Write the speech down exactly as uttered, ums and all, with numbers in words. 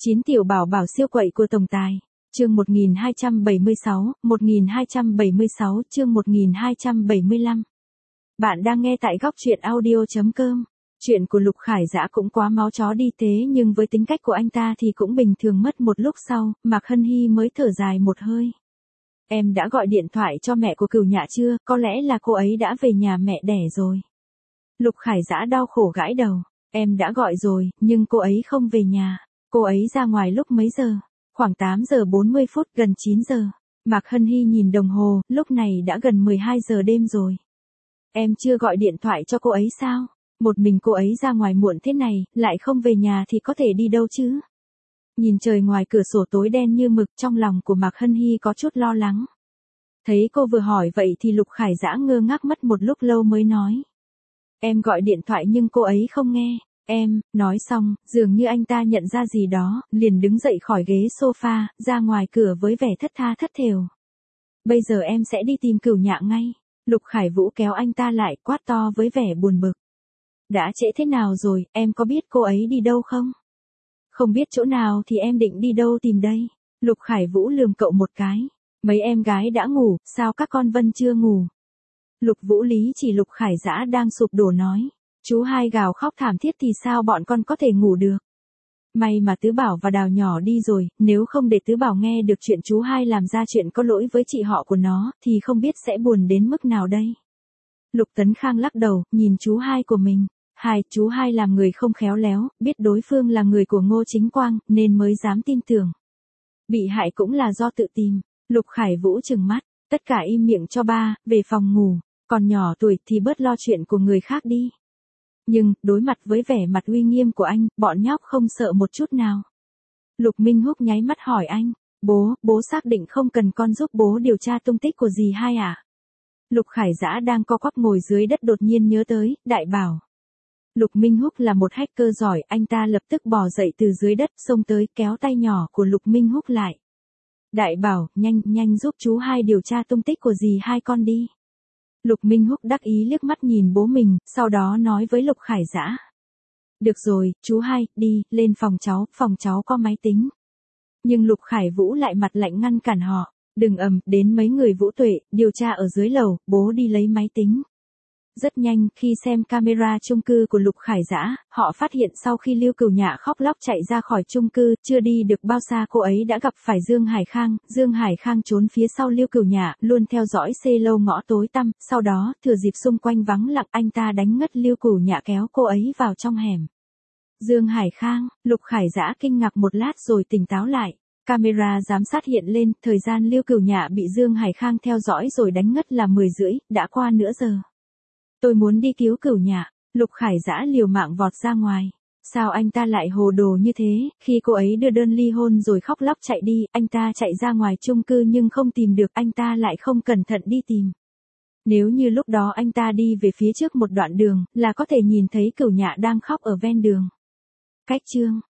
chín tiểu bảo bảo siêu quậy của tổng tài. Chương một nghìn hai trăm bảy mươi sáu, một nghìn hai trăm bảy mươi sáu, chương một nghìn hai trăm bảy mươi lăm. Bạn đang nghe tại góc truyện audio chấm com. Chuyện của Lục Khải Dã cũng quá máu chó đi thế, nhưng với tính cách của anh ta thì cũng bình thường. Mất một lúc sau, Mạc Hân Hy mới thở dài một hơi. Em đã gọi điện thoại cho mẹ của Cửu Nhạ chưa? Có lẽ là cô ấy đã về nhà mẹ đẻ rồi. Lục Khải Dã đau khổ gãi đầu. Em đã gọi rồi, nhưng cô ấy không về nhà. Cô ấy ra ngoài lúc mấy giờ? Khoảng tám giờ bốn mươi phút, gần chín giờ. Mạc Hân Hy nhìn đồng hồ, lúc này đã gần mười hai giờ đêm rồi. Em chưa gọi điện thoại cho cô ấy sao? Một mình cô ấy ra ngoài muộn thế này, lại không về nhà thì có thể đi đâu chứ? Nhìn trời ngoài cửa sổ tối đen như mực, trong lòng của Mạc Hân Hy có chút lo lắng. Thấy cô vừa hỏi vậy thì Lục Khải Dã ngơ ngác mất một lúc lâu mới nói. Em gọi điện thoại nhưng cô ấy không nghe. Em, nói xong, dường như anh ta nhận ra gì đó, liền đứng dậy khỏi ghế sofa, ra ngoài cửa với vẻ thất tha thất thểu. Bây giờ em sẽ đi tìm Cửu Nhạ ngay. Lục Khải Vũ kéo anh ta lại, quát to với vẻ buồn bực. Đã trễ thế nào rồi, em có biết cô ấy đi đâu không? Không biết chỗ nào thì em định đi đâu tìm đây? Lục Khải Vũ lườm cậu một cái. Mấy em gái đã ngủ, sao các con Vân chưa ngủ? Lục Vũ Lý chỉ Lục Khải Dã đang sụp đổ nói. Chú hai gào khóc thảm thiết thì sao bọn con có thể ngủ được? May mà Tứ Bảo và Đào nhỏ đi rồi, nếu không để Tứ Bảo nghe được chuyện chú hai làm ra chuyện có lỗi với chị họ của nó, thì không biết sẽ buồn đến mức nào đây. Lục Tấn Khang lắc đầu, nhìn chú hai của mình. Hai, chú hai làm người không khéo léo, biết đối phương là người của Ngô Chính Quang, nên mới dám tin tưởng. Bị hại cũng là do tự tìm. Lục Khải Vũ trừng mắt, tất cả im miệng cho ba, về phòng ngủ, còn nhỏ tuổi thì bớt lo chuyện của người khác đi. Nhưng, đối mặt với vẻ mặt uy nghiêm của anh, bọn nhóc không sợ một chút nào. Lục Minh Húc nháy mắt hỏi anh, bố, bố xác định không cần con giúp bố điều tra tung tích của dì hai à? Lục Khải Dã đang co quắp ngồi dưới đất đột nhiên nhớ tới, Đại Bảo. Lục Minh Húc là một hacker giỏi, anh ta lập tức bò dậy từ dưới đất, xông tới, kéo tay nhỏ của Lục Minh Húc lại. Đại Bảo, nhanh, nhanh giúp chú hai điều tra tung tích của dì hai con đi. Lục Minh Húc đắc ý liếc mắt nhìn bố mình, sau đó nói với Lục Khải Dã. Được rồi, chú hai, đi, lên phòng cháu, phòng cháu có máy tính. Nhưng Lục Khải Vũ lại mặt lạnh ngăn cản họ. Đừng ầm, đến mấy người Vũ Tuệ, điều tra ở dưới lầu, bố đi lấy máy tính. Rất nhanh, khi xem camera chung cư của Lục Khải Dã, họ phát hiện sau khi Lưu Cửu Nhạ khóc lóc chạy ra khỏi chung cư, chưa đi được bao xa cô ấy đã gặp phải Dương Hải Khang. Dương Hải Khang trốn phía sau Lưu Cửu Nhạ, luôn theo dõi xê lô ngõ tối tăm, sau đó, thừa dịp xung quanh vắng lặng, anh ta đánh ngất Lưu Cửu Nhạ kéo cô ấy vào trong hẻm. Dương Hải Khang, Lục Khải Dã kinh ngạc một lát rồi tỉnh táo lại. Camera giám sát hiện lên, thời gian Lưu Cửu Nhạ bị Dương Hải Khang theo dõi rồi đánh ngất là mười rưỡi, đã qua nửa giờ. Tôi muốn đi cứu Cửu Nhạ. Lục Khải Dã liều mạng vọt ra ngoài. Sao anh ta lại hồ đồ như thế? Khi cô ấy đưa đơn ly hôn rồi khóc lóc chạy đi, anh ta chạy ra ngoài chung cư nhưng không tìm được, anh ta lại không cẩn thận đi tìm. Nếu như lúc đó anh ta đi về phía trước một đoạn đường, là có thể nhìn thấy Cửu Nhạ đang khóc ở ven đường. Cách chương